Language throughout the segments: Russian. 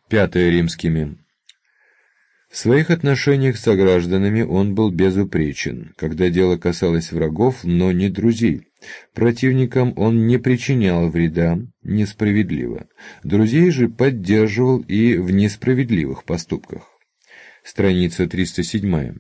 Пятое римскими. В своих отношениях с согражданами он был безупречен, когда дело касалось врагов, но не друзей. Противникам он не причинял вреда несправедливо, друзей же поддерживал и в несправедливых поступках. Страница 307.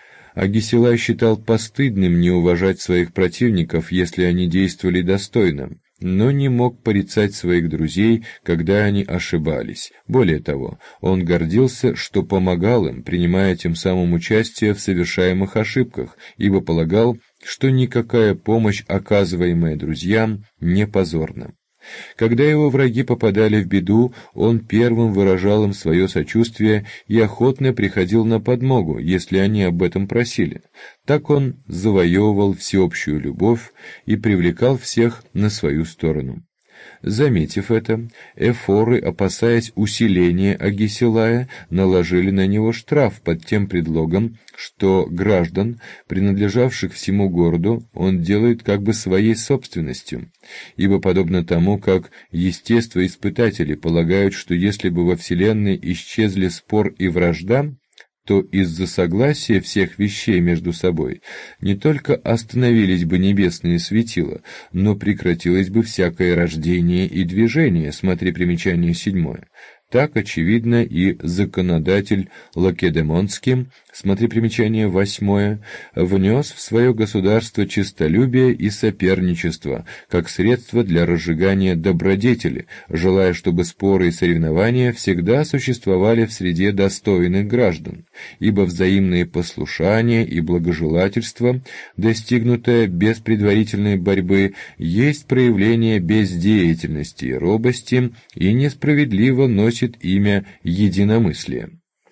Агесилай считал постыдным не уважать своих противников, если они действовали достойно, но не мог порицать своих друзей, когда они ошибались. Более того, он гордился, что помогал им, принимая тем самым участие в совершаемых ошибках, ибо полагал, что никакая помощь, оказываемая друзьям, не позорна. Когда его враги попадали в беду, он первым выражал им свое сочувствие и охотно приходил на подмогу, если они об этом просили. Так он завоевывал всеобщую любовь и привлекал всех на свою сторону. Заметив это, эфоры, опасаясь усиления Агесилая, наложили на него штраф под тем предлогом, что граждан, принадлежавших всему городу, он делает как бы своей собственностью, ибо подобно тому, как естествоиспытатели полагают, что если бы во Вселенной исчезли спор и вражда, то из-за согласия всех вещей между собой не только остановились бы небесные светила, но прекратилось бы всякое рождение и движение, смотри примечание 7. Так, очевидно, и законодатель Лакедемонский, смотри примечание 8, внес в свое государство честолюбие и соперничество, как средство для разжигания добродетели, желая, чтобы споры и соревнования всегда существовали в среде достойных граждан, ибо взаимное послушание и благожелательство, достигнутое без предварительной борьбы, есть проявление бездеятельности и робости и несправедливо носит имя единомыслия.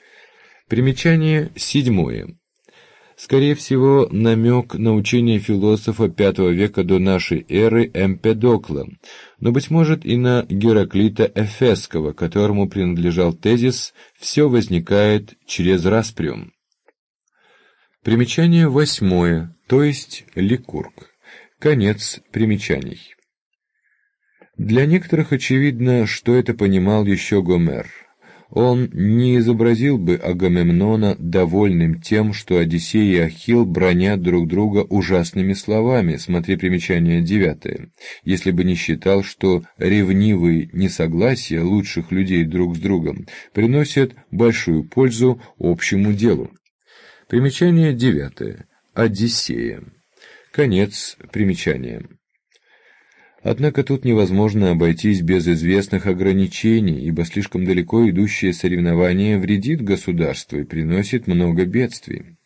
Примечание 7. Скорее всего, намек на учение философа V века до нашей эры Эмпедокла, но, быть может, и на Гераклита Эфесского, которому принадлежал тезис «все возникает через распрю». Примечание 8, то есть Ликург. Конец примечаний. Для некоторых очевидно, что это понимал еще Гомер. Он не изобразил бы Агамемнона довольным тем, что Одиссей и Ахилл бранят друг друга ужасными словами, смотри примечание 9, если бы не считал, что ревнивые несогласия лучших людей друг с другом приносят большую пользу общему делу. Примечание 9. Одиссея. Конец примечания. Однако тут невозможно обойтись без известных ограничений, ибо слишком далеко идущее соревнование вредит государству и приносит много бедствий.